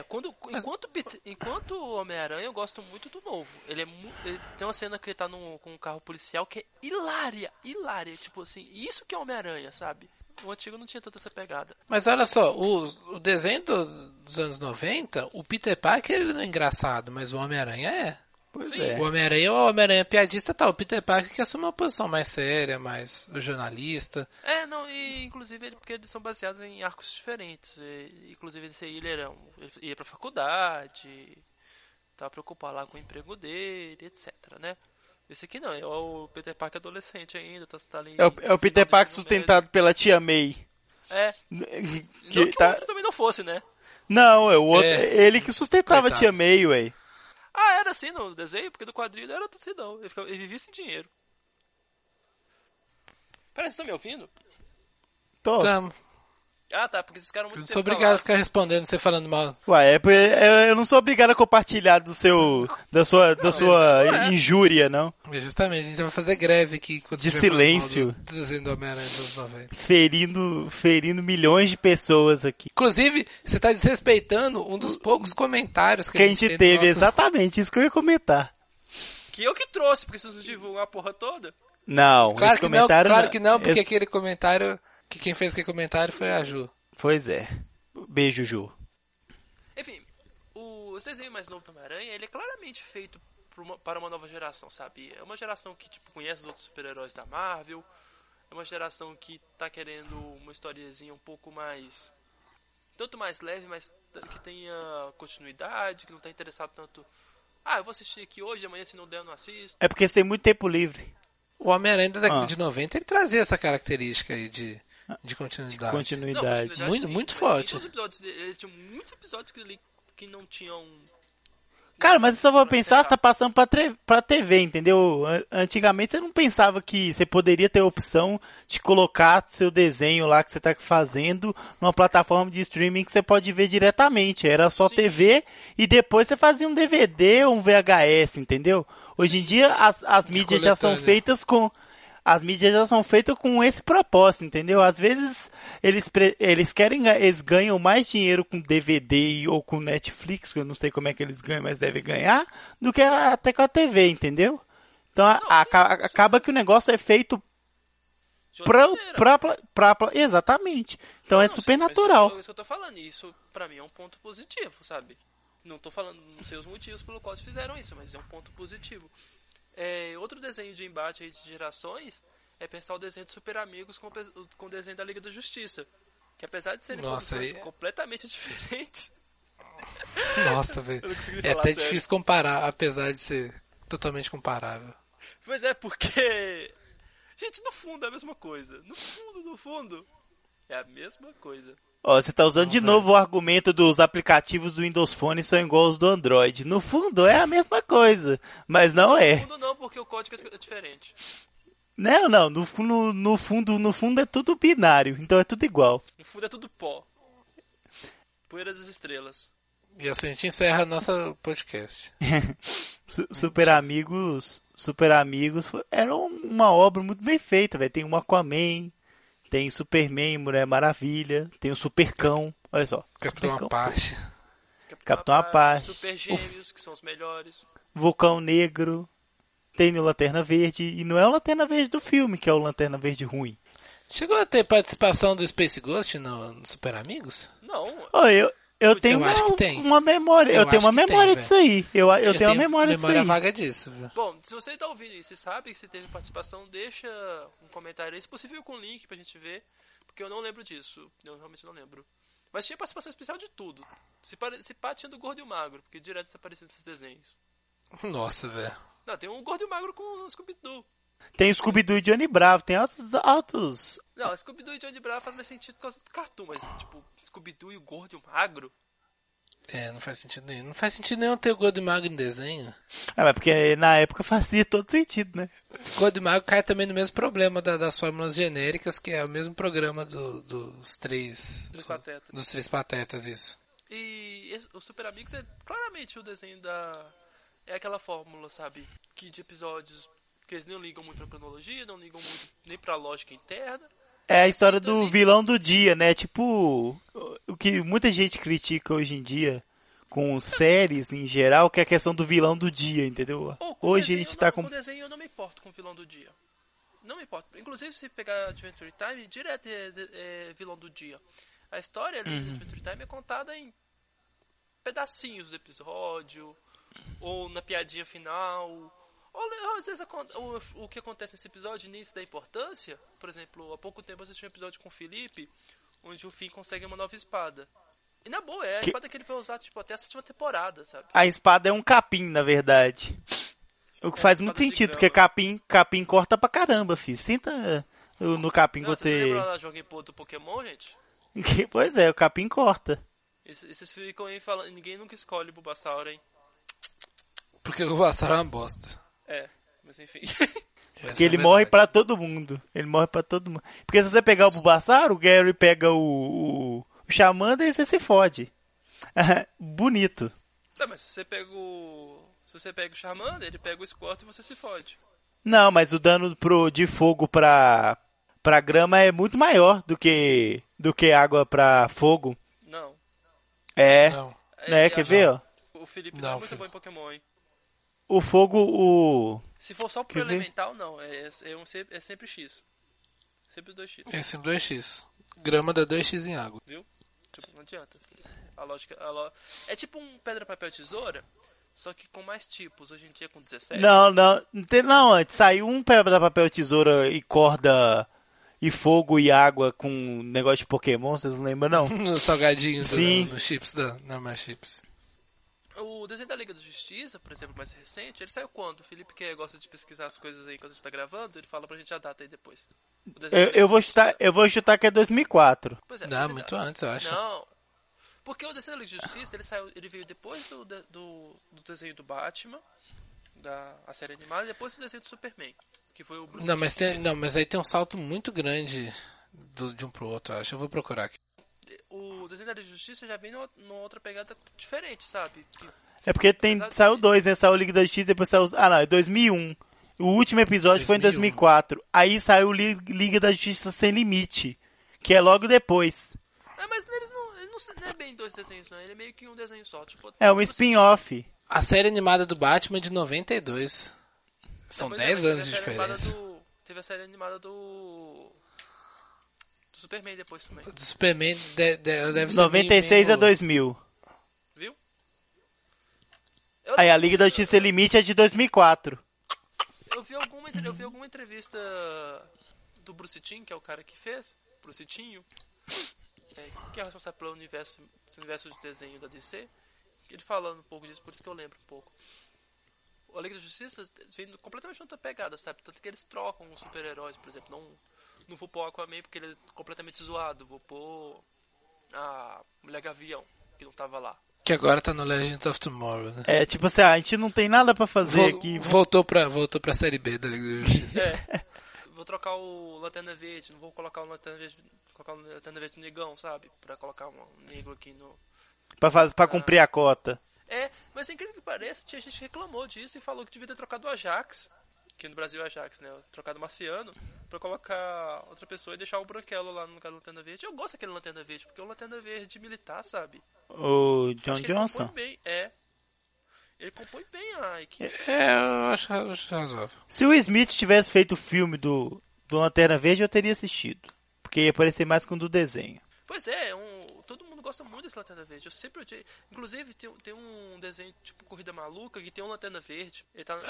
Enquanto o Homem-Aranha, eu gosto muito do novo. Ele tem uma cena que ele tá com um carro policial que é hilária. Tipo assim, isso que é Homem-Aranha, sabe? O antigo não tinha tanta essa pegada. Mas olha só, o desenho dos anos 90, o Peter Parker ele não é engraçado, mas o Homem-Aranha é. Pois Sim. é. O Homem-Aranha piadista tá, o Peter Parker que assume uma posição mais séria, mais jornalista. E inclusive porque eles são baseados em arcos diferentes. Inclusive ele ia pra faculdade, tava preocupado lá com o emprego dele, etc, né? Esse aqui não, é o Peter Parker adolescente ainda, tá ali... É o Peter Parker sustentado pela tia May. Não Que que tá... o outro também não fosse, né? Não, é o outro. Ele que sustentava Coitado. a tia May, ué. Era assim no desenho, porque do quadrinho não era assim não. Ele vivia sem dinheiro. Peraí, vocês estão me ouvindo? Tô. Então, Tá, porque vocês ficaram muito eu tempo sou obrigado a ficar respondendo você falando mal. Ué, eu não sou obrigado a compartilhar da sua injúria, não. Justamente, a gente vai fazer greve aqui. Quando De você estiver falando mal silêncio. do desenho do Homem-Aranha dos 90. Ferindo milhões de pessoas aqui. Inclusive, você está desrespeitando um dos poucos comentários que Que a gente tem teve, no nosso... exatamente, isso que eu ia comentar. Que eu que trouxe, porque vocês divulgam a porra toda. Não, Claro esse que não, comentário... claro que não, porque aquele comentário... Que quem fez aquele comentário foi a Ju. Pois é. Beijo, Ju. Enfim, o desenho mais novo do Homem-Aranha, ele é claramente feito para uma nova geração, sabe? É uma geração que tipo, conhece os outros super-heróis da Marvel. É uma geração que tá querendo uma historiazinha um pouco mais... Tanto mais leve, mas que tenha continuidade, que não tá interessado tanto... eu vou assistir aqui hoje, amanhã se não der eu não assisto. É porque você tem muito tempo livre. O Homem-Aranha da década de 90, ele trazia essa característica aí de continuidade. Continuidade. Muito forte. Todos os episódios dele, tinha muitos episódios que não tinham... Cara, mas se eu for pensar, você tá passando pra TV, entendeu? Antigamente você não pensava que você poderia ter a opção de colocar seu desenho lá que você tá fazendo numa plataforma de streaming que você pode ver diretamente. Era só TV e depois você fazia um DVD ou um VHS, entendeu? Hoje em dia as mídias já são feitas com... As mídias já são feitas com esse propósito, entendeu? Às vezes eles ganham mais dinheiro com DVD ou com Netflix, que eu não sei como é que eles ganham, mas devem ganhar, do que até com a TV, entendeu? Então acaba que o negócio é feito exatamente. Então é super natural. Isso que eu tô falando, isso pra mim é um ponto positivo, sabe? Não tô falando, não sei os motivos pelo qual eles fizeram isso, mas é um ponto positivo. Outro desenho de embate aí de gerações é pensar o desenho de Super Amigos com o desenho da Liga da Justiça. Que apesar de serem produções completamente diferentes... Nossa, velho. É até difícil comparar, apesar de ser totalmente comparável. Pois é, porque... Gente, no fundo é a mesma coisa. No fundo, é a mesma coisa. Você tá usando de novo o argumento dos aplicativos do Windows Phone são iguais aos do Android. No fundo é a mesma coisa, mas não é. No fundo não, porque o código é diferente. Não. No fundo é tudo binário, então é tudo igual. No fundo é tudo pó. Poeira das estrelas. E assim a gente encerra nosso podcast. Super Amigos era uma obra muito bem feita, velho. Tem o Aquaman, tem Superman, Mulher Maravilha, tem o Supercão, olha só. Capitão Apache. Capitão Apache. Super Gêmeos, que são os melhores. Vulcão Negro, tem o Lanterna Verde, e não é o Lanterna Verde do filme, que é o Lanterna Verde ruim. Chegou a ter participação do Space Ghost no Super Amigos? Não. Eu tenho uma memória. Eu tenho uma memória disso aí. Eu tenho uma memória disso aí. Memória vaga disso. Viu? Bom, se você tá ouvindo isso e sabe que você teve participação, deixa um comentário aí, se possível com link pra gente ver, porque eu não lembro disso. Eu realmente não lembro. Mas tinha participação especial de tudo. Se pá, tinha do Gordo e o Magro, porque direto você aparecia nesses desenhos. Nossa, velho. Não, tem um Gordo e o Magro com o Scooby-Doo. Tem o Scooby-Doo e Johnny Bravo, tem altos... Não, Scooby-Doo e Johnny Bravo faz mais sentido por causa do cartoon, mas tipo, Scooby-Doo e o Gordo e o Magro... Não faz sentido nenhum. Não faz sentido nenhum ter o Gordo e Magro em desenho. Mas porque na época fazia todo sentido, né? O Gordo e Magro cai também no mesmo problema das fórmulas genéricas, que é o mesmo programa dos três... Três Patetas. Dos Três Patetas, isso. E o Super Amigos é claramente o desenho da... É aquela fórmula, sabe? Que de episódios que eles não ligam muito pra cronologia, não ligam muito nem pra lógica interna. É a história do vilão do dia, né? Tipo, o que muita gente critica hoje em dia com séries em geral, que é a questão do vilão do dia, entendeu? Hoje a gente tá com... Com desenho eu não me importo com o vilão do dia. Não me importo. Inclusive, se pegar Adventure Time, direto é vilão do dia. A história ali de Adventure Time é contada em pedacinhos do episódio, ou na piadinha final... Ou às vezes o que acontece nesse episódio nem se dá importância. Por exemplo, há pouco tempo eu assisti um episódio com o Felipe, onde o Finn consegue uma nova espada. E na boa, é a espada que ele vai usar tipo, até a 7ª temporada, sabe? A espada é um capim, na verdade. O que faz muito sentido, porque capim corta pra caramba, filho. Senta no capim que você lembra lá Joguem Pô do Pokémon, gente? Pois é, o capim corta. Esses ficam aí falando, ninguém nunca escolhe Bulbasaur, hein? Porque o Bulbasaur é uma bosta. Mas enfim. Porque ele morre pra todo mundo. Ele morre pra todo mundo. Porque se você pegar o Bulbasaur, o Gary pega o Charmander e você se fode. Bonito. Não, mas se você pega o Charmander, ele pega o Squirtle e você se fode. Não, mas o dano de fogo pra grama é muito maior do que água pra fogo. Não. Não. Né? Quer ver, ó? O Felipe não é muito bom em Pokémon, hein? O fogo, Se for só pro elemental, não. É sempre X. Sempre 2x. É sempre 2x. Grama dá 2x em água. Viu? Tipo, não adianta. A lógica... É tipo um pedra, papel, tesoura, só que com mais tipos. Hoje em dia com 17. Não, antes saiu um pedra, papel, tesoura e corda e fogo e água com negócio de Pokémon, vocês não lembram, não? No salgadinho, Sim. No chips da Normal Chips. O desenho da Liga da Justiça, por exemplo, mais recente, ele saiu quando? O Felipe, que gosta de pesquisar as coisas aí enquanto a gente tá gravando, ele fala pra gente a data aí depois. Eu vou chutar que é 2004. Pois é, Não, muito antes, eu acho. Não. Porque o desenho da Liga da Justiça, ele veio depois do desenho do Batman, a série animada, e depois do desenho do Superman, que foi o Bruce mas aí tem um salto muito grande de um pro outro, eu acho. Eu vou procurar aqui. O desenho da Liga da Justiça já vem numa outra pegada diferente, sabe? É porque saiu dois, né? Saiu o Liga da Justiça, depois saiu... Ah, não, é 2001. O último episódio foi em 2004. Aí saiu Liga da Justiça Sem Limite, que é logo depois. Mas ele não é bem dois desenhos, não. Ele é meio que um desenho só. Tipo, é um spin-off. A série animada do Batman é de 92. São 10 anos de diferença. Teve a série animada do Superman depois também. Do Superman deve ser 96 a 2000. Viu? Aí a Liga da Justiça Sem Limite é de 2004. Eu vi alguma entrevista do Bruce Timm, que é o cara que fez, Bruce Timm, que é responsável pelo universo de desenho da DC, ele falando um pouco disso, por isso que eu lembro um pouco. A Liga da Justiça vem completamente outra pegada, sabe? Tanto que eles trocam os super-heróis, por exemplo. Não vou pôr o Aquaman porque ele é completamente zoado. Vou pôr a Mulher Gavião, que não tava lá. Que agora tá no Legends of Tomorrow, né? É, tipo assim, a gente não tem nada pra fazer aqui. Voltou pra série B da Liga da Justiça. Vou trocar o Lanterna Verde, não vou colocar o Lanterna Verde negão, sabe? Pra colocar um negro aqui no... Pra cumprir a cota. Mas incrível que pareça, tinha gente que reclamou disso e falou que devia ter trocado o Ajax, que no Brasil é Ajax, né? Trocado o Marciano, pra colocar outra pessoa e deixar o Branquelo lá no lugar do Lanterna Verde. Eu gosto daquele Lanterna Verde, porque é um Lanterna Verde militar, sabe? O John Johnson? Ele compõe bem, Ele compõe bem a equipe. Eu acho razoável. Se o Smith tivesse feito o filme do Lanterna Verde, eu teria assistido. Porque ia parecer mais com o do desenho. Pois é, todo mundo gosta muito desse Lanterna Verde. Eu sempre odiei. Inclusive, tem um desenho tipo Corrida Maluca que tem um Lanterna Verde.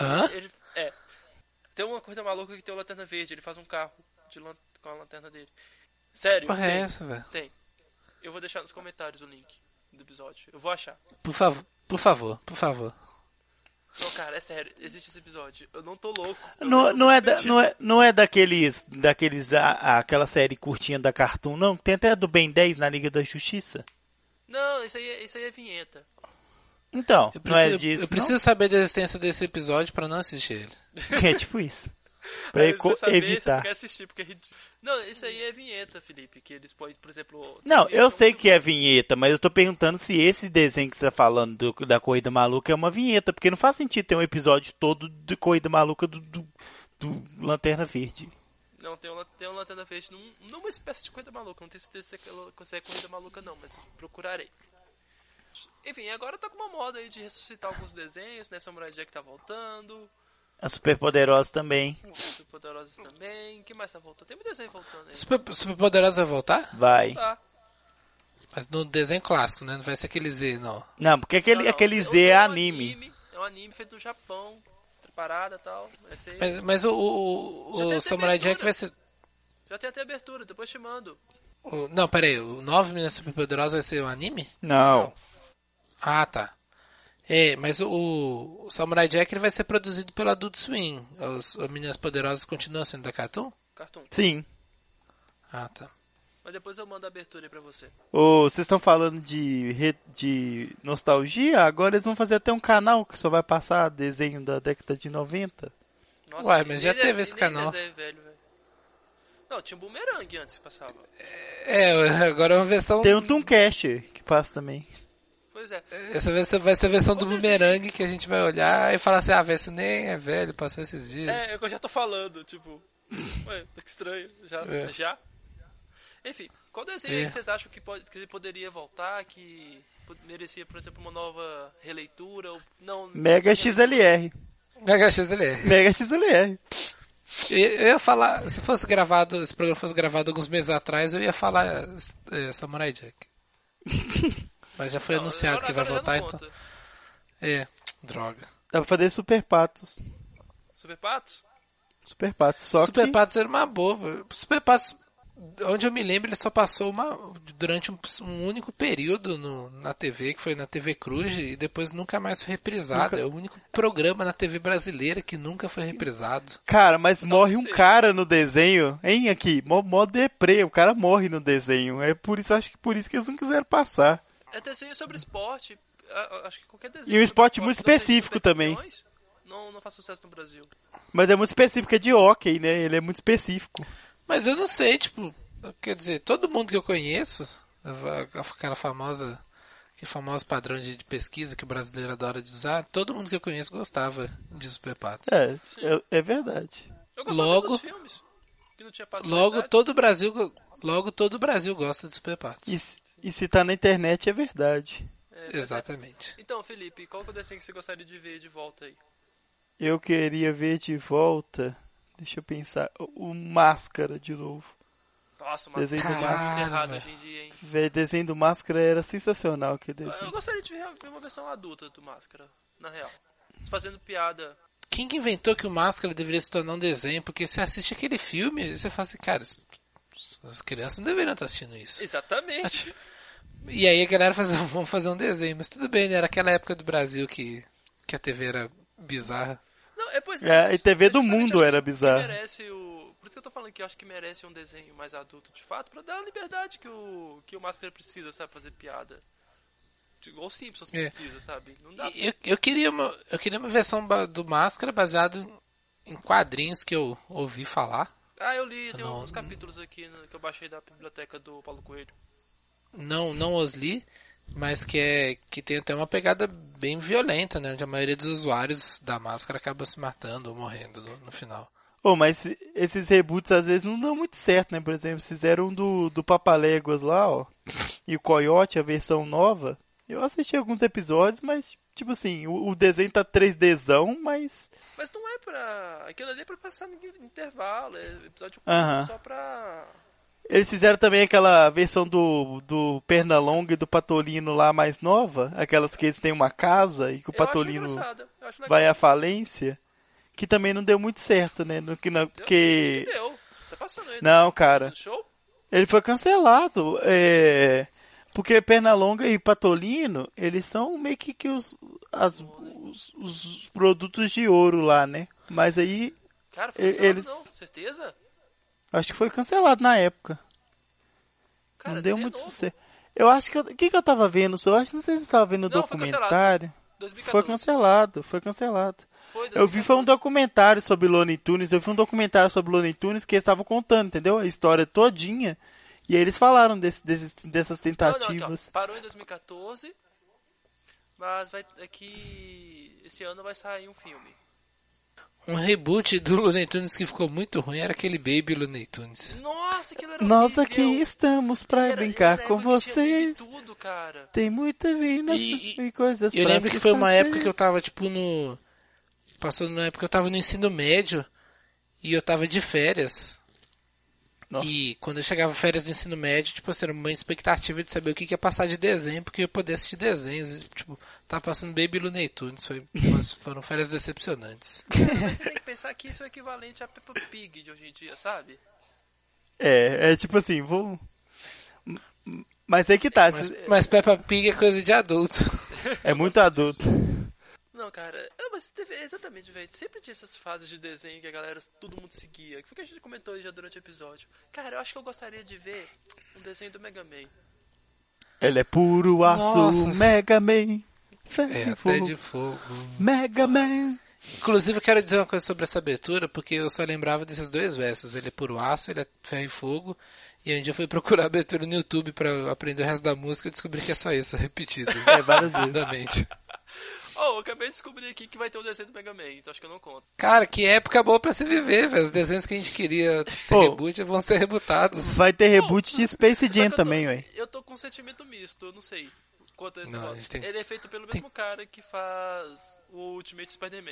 Tem uma Corrida Maluca que tem um Lanterna Verde. Ele faz um carro com a lanterna dele. Sério? Porra, é essa, velho? Tem. Eu vou deixar nos comentários o link do episódio. Eu vou achar. Por favor. Não, cara, é sério. Existe esse episódio. Eu não tô louco. Não é daqueles aquela série curtinha da Cartoon, não? Tem até a do Ben 10 na Liga da Justiça. Não, isso aí é vinheta. Então, Eu não é preciso, disso, eu preciso saber da existência desse episódio pra não assistir ele. não? É tipo isso. Pra Aí você saber, você evitar. não quer assistir, porque é ridículo. Não, isso aí é vinheta, Felipe, que eles podem, por exemplo... Não, eu sei que é vinheta, mas eu tô perguntando se esse desenho que você tá falando da Corrida Maluca é uma vinheta, porque não faz sentido ter um episódio todo de Corrida Maluca do Lanterna Verde. Não, tem um Lanterna Verde numa espécie de Corrida Maluca. Não tenho certeza se é Corrida Maluca não, mas procurarei. Enfim, agora tá com uma moda aí de ressuscitar alguns desenhos, né? Samurai Jack tá voltando. A Superpoderosa também. Superpoderosas também. O que mais tá voltando? Tem muito desenho voltando aí. Superpoderosa vai voltar? Vai. Tá. Mas no desenho clássico, né? Não vai ser aquele Z, não. Não, porque aquele Z é anime. É um anime feito no Japão. Preparada e tal. Vai ser... Mas o Samurai Jack vai ser... Já tem até abertura, depois te mando. Não, pera aí. O 9 Meninas Superpoderosas vai ser o anime? Não. Ah, tá. É, mas o Samurai Jack ele vai ser produzido pelo Adult Swim. As Meninas Poderosas continuam sendo da Cartoon? Cartoon. Sim. Ah, tá. Mas depois eu mando a abertura aí pra você. Vocês estão falando de nostalgia? Agora eles vão fazer até um canal que só vai passar desenho da década de 90. Nossa, Uai, mas já nem teve esse nem canal. desenho velho. Não, tinha um Boomerang antes que passava. Agora é uma versão... Tem um Tooncast que passa também. Pois é. Essa vai ser a versão do Qual Boomerang desenho? que a gente vai olhar e falar assim, esse nem é velho, passou esses dias. É o que eu já tô falando, tipo... Ué, que estranho. Já? Enfim, qual desenho aí que vocês acham que ele poderia voltar, que merecia, por exemplo, uma nova releitura? Ou não, Mega XLR. Mega XLR. Mega XLR. Eu ia falar, se esse programa fosse gravado alguns meses atrás, eu ia falar Samurai Jack. Mas já foi Não, anunciado que vai agora já voltar, não então. conta. Droga. Dá pra fazer Super Patos. Super Patos? Super Patos, só Super que... Patos era uma boa. Super Patos, onde eu me lembro, ele só passou durante um único período na TV, que foi na TV Cruz, e depois nunca mais foi reprisado. É o único programa na TV brasileira que nunca foi reprisado. Cara, mas morre um sei. cara no desenho, hein, aqui, mó deprê, o cara morre no desenho. Acho que por isso que eles não quiseram passar. É desenho sobre esporte. Acho que qualquer desenho. E um sobre esporte muito desenho específico sobre também. campeões, não faz sucesso no Brasil. Mas é muito específico, é de hóquei, né? Ele é muito específico. Mas eu não sei, tipo, quer dizer, todo mundo que eu conheço, aquele famoso padrão de pesquisa que o brasileiro adora de usar, todo mundo que eu conheço gostava de Super Patos. É verdade. Eu gostava dos filmes. Que não tinha patos de verdade. Todo o Brasil gosta de Super Patos. E se tá na internet, é verdade. Exatamente. Então, Felipe, qual que é o desenho que você gostaria de ver de volta aí? Eu queria ver de volta... Deixa eu pensar. O Máscara de novo. Nossa, mas Desenho do muito Máscara. errado hoje em dia, hein? Véi, desenho do Máscara era sensacional aquele Eu desenho. gostaria de ver uma versão adulta do Máscara, na real. Fazendo piada. Quem que inventou que o Máscara deveria se tornar um desenho? Porque você assiste aquele filme e você fala assim, cara, as crianças não deveriam estar assistindo isso. Exatamente. E aí a galera vamos fazer um desenho. Mas tudo bem, né? Era aquela época do Brasil que a TV era bizarra. Não, pois E TV do justamente mundo acho era que bizarro. merece por isso que eu tô falando que eu acho que merece um desenho mais adulto, de fato, pra dar a liberdade que o Máscara precisa, sabe? Fazer piada. Igual o Simpsons precisa, sabe? Não dá pra... Eu queria uma versão do Máscara baseado em quadrinhos que eu ouvi falar. Eu li, tem alguns capítulos aqui que eu baixei da biblioteca do Paulo Coelho. Não os li, mas que tem até uma pegada bem violenta, né? Onde a maioria dos usuários da Máscara acaba se matando ou morrendo no final. Mas esses reboots às vezes não dão muito certo, né? Por exemplo, fizeram do Papaléguas lá, ó. E o Coyote, a versão nova. Eu assisti alguns episódios, mas, tipo assim, o desenho tá 3Dzão, mas... Mas não é pra... Aquilo ali é pra passar no intervalo, é episódio só pra... Eles fizeram também aquela versão do Pernalonga e do Patolino lá mais nova. Aquelas que eles têm uma casa e que o Patolino vai à falência. Que também não deu muito certo, né? Porque... Deu. Tá passando aí. Não, cara. Show? Ele foi cancelado. Porque Pernalonga e Patolino, eles são meio que os produtos de ouro lá, né? Mas aí... Cara, foi cancelado não. Certeza? Acho que foi cancelado na época. Cara, não deu desenho muito novo. sucesso. Eu acho que... O que eu tava vendo? Eu acho que não sei se eu tava vendo o Não, foi cancelado. documentário. 2014. Foi cancelado. Foi Eu vi, foi um 2014. documentário sobre Looney Tunes. Eu vi um documentário sobre Looney Tunes que eles estavam contando, entendeu? A história todinha. E aí eles falaram dessas Não, aqui, ó, tentativas. parou em 2014, mas esse ano vai sair um filme. Um reboot do Looney Tunes que ficou muito ruim era aquele Baby Looney Tunes. Nossa, aquilo era Nós horrível. aqui estamos pra brincar com vocês. Tudo, cara. Tem muita vida e coisas Eu pra lembro se que foi uma fazer. época que eu tava tipo no... Passou numa época que eu tava no ensino médio e eu tava de férias. Nossa. E quando eu chegava férias do ensino médio, tipo, assim, era uma expectativa de saber o que ia passar de desenho, porque eu ia poder assistir desenhos. E, tipo, tava passando Baby Looney Tunes, foram férias decepcionantes. Mas você tem que pensar que isso é equivalente a Peppa Pig de hoje em dia, sabe? É tipo assim, vou... Mas é que tá, Mas Peppa Pig é coisa de adulto. é muito adulto. Não, cara, mas exatamente, velho. Sempre tinha essas fases de desenho que a galera, todo mundo seguia. Que foi que a gente comentou já durante o episódio. Cara, eu acho que eu gostaria de ver um desenho do Mega Man. Ele é puro aço, Nossa. Mega Man. É, até de fogo. Mega Man. Inclusive, eu quero dizer uma coisa sobre essa abertura, porque eu só lembrava desses dois versos. Ele é puro aço, ele é ferro e fogo. E um dia eu fui procurar a abertura no YouTube pra aprender o resto da música e descobri que é só isso, repetido. Várias vezes. Lindamente. Oh, eu acabei de descobrir aqui que vai ter um desenho do Mega Man, então acho que eu não conto. Cara, que época boa pra se viver, velho. Os desenhos que a gente queria ter Pô. reboot vão ser rebutados. Vai ter reboot de Space Só que Jam eu tô- também, ué. Eu tô com um sentimento misto, eu não sei quanto a esse Não, a negócio. gente tem- Ele é feito pelo mesmo cara que faz o Ultimate Spider-Man.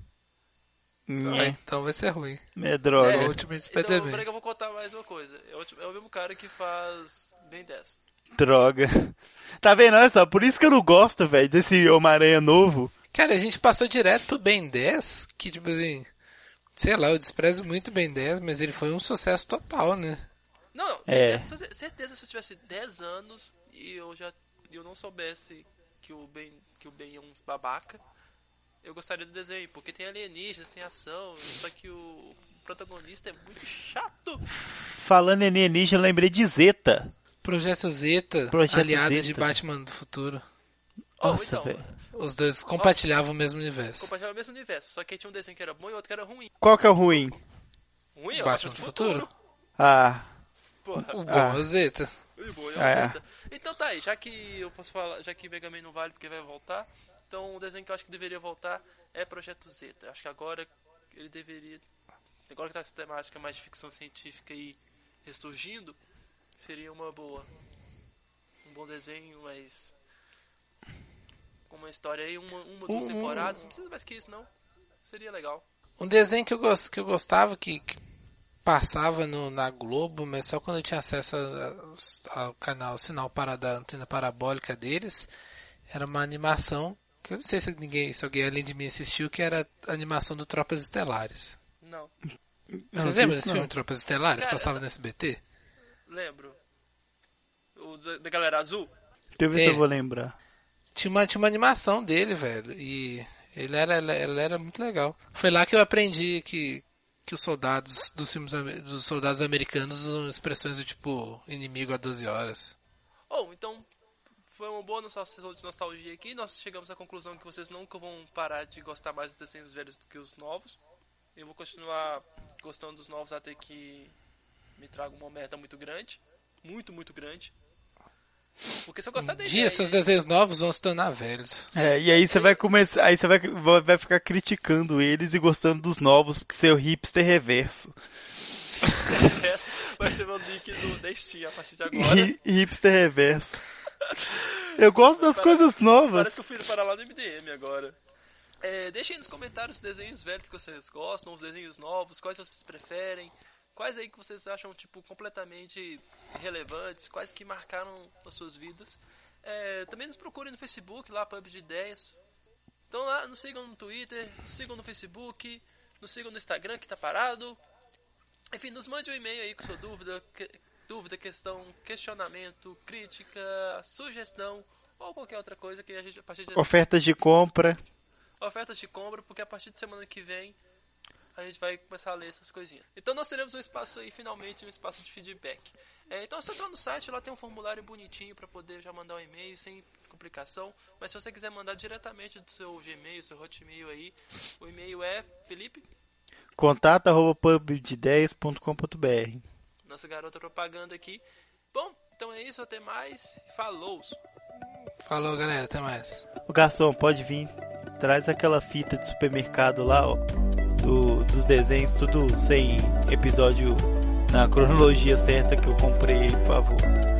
Então vai ser ruim. É droga. O Ultimate Então, Spider-Man. peraí que eu vou contar mais uma coisa. É o mesmo cara que faz Ben 10. Droga. Tá vendo? Olha só, por isso que eu não gosto, velho, desse Homem-Aranha novo. Cara, a gente passou direto pro Ben 10, que tipo assim... Sei lá, eu desprezo muito o Ben 10, mas ele foi um sucesso total, né? Não, É. certeza se eu tivesse 10 anos e eu não soubesse que o Ben é um babaca, eu gostaria do desenho, porque tem alienígenas, tem ação, só que o protagonista é muito chato. Falando em alienígena, eu lembrei de Zeta. Projeto Zeta, Projeto aliado Zeta. de Batman do futuro. Nossa, então, velho. Os dois compartilhavam o mesmo universo. compartilhava o mesmo universo, só que aí tinha um desenho que era bom e outro que era ruim. Qual que é o ruim? Ruim é o Batman do futuro? Ah, Porra. O bom é o Zeta. E bom, É. Então tá aí, já que eu posso falar, já que Mega Man não vale porque vai voltar, então o desenho que eu acho que deveria voltar é Projeto Zeta. Acho que agora ele deveria, agora que tá essa temática mais de ficção científica aí ressurgindo, seria uma boa. Um bom desenho, mas com uma história aí, uma duas temporadas, não precisa mais que isso não. Seria legal. Um desenho que eu gostava, que passava na Globo, mas só quando eu tinha acesso ao canal, sinal da antena parabólica deles, era uma animação, que eu não sei se alguém além de mim assistiu, que era a animação do Tropas Estelares. Não, Vocês vi lembram isso desse não. filme Tropas Estelares? Cara, Passava no SBT? lembro. O da galera azul. deixa eu ver se É. eu vou lembrar. Tinha uma animação dele, velho, e ela era muito legal. Foi lá que eu aprendi que os soldados dos filmes dos soldados americanos usam expressões do tipo inimigo a 12 horas. Então foi uma boa sessão de nostalgia aqui. Nós chegamos à conclusão que vocês nunca vão parar de gostar mais dos desenhos velhos do que os novos. Eu vou continuar gostando dos novos até que me traga uma merda muito grande. Muito, muito grande. Porque se eu gostar da Dia, ideia... seus desenhos novos vão se tornar velhos. É, e aí você vai começar, aí você vai ficar criticando eles e gostando dos novos, porque você é o hipster reverso. vai ser meu link da Steam a partir de agora. Hipster reverso. Eu gosto das coisas Parece novas. que eu fui para lá no MDM agora. Deixem aí nos comentários os desenhos velhos que vocês gostam, os desenhos novos, quais vocês preferem. Quais aí que vocês acham, tipo, completamente relevantes, quais que marcaram as suas vidas. Também nos procurem no Facebook, lá, Pub de Ideias. Então lá, nos sigam no Twitter, nos sigam no Facebook, nos sigam no Instagram, que tá parado. Enfim, nos mande um e-mail aí com sua dúvida, questão, questionamento, crítica, sugestão, ou qualquer outra coisa que a gente, a partir de... Ofertas de compra. Ofertas de compra, porque a partir de semana que vem a gente vai começar a ler essas coisinhas. Então nós teremos um espaço aí, finalmente, um espaço de feedback. Então você entra no site, lá tem um formulário bonitinho para poder já mandar um e-mail sem complicação. Mas se você quiser mandar diretamente do seu Gmail, seu Hotmail aí, o e-mail é, Felipe? contato@pubdeideias.com.br. Nossa garota propaganda aqui. Bom, então é isso, até mais. Falou! Falou, galera, até mais. O garçom, pode vir. Traz aquela fita de supermercado lá, ó. Dos desenhos, tudo sem episódio na cronologia certa que eu comprei, por favor.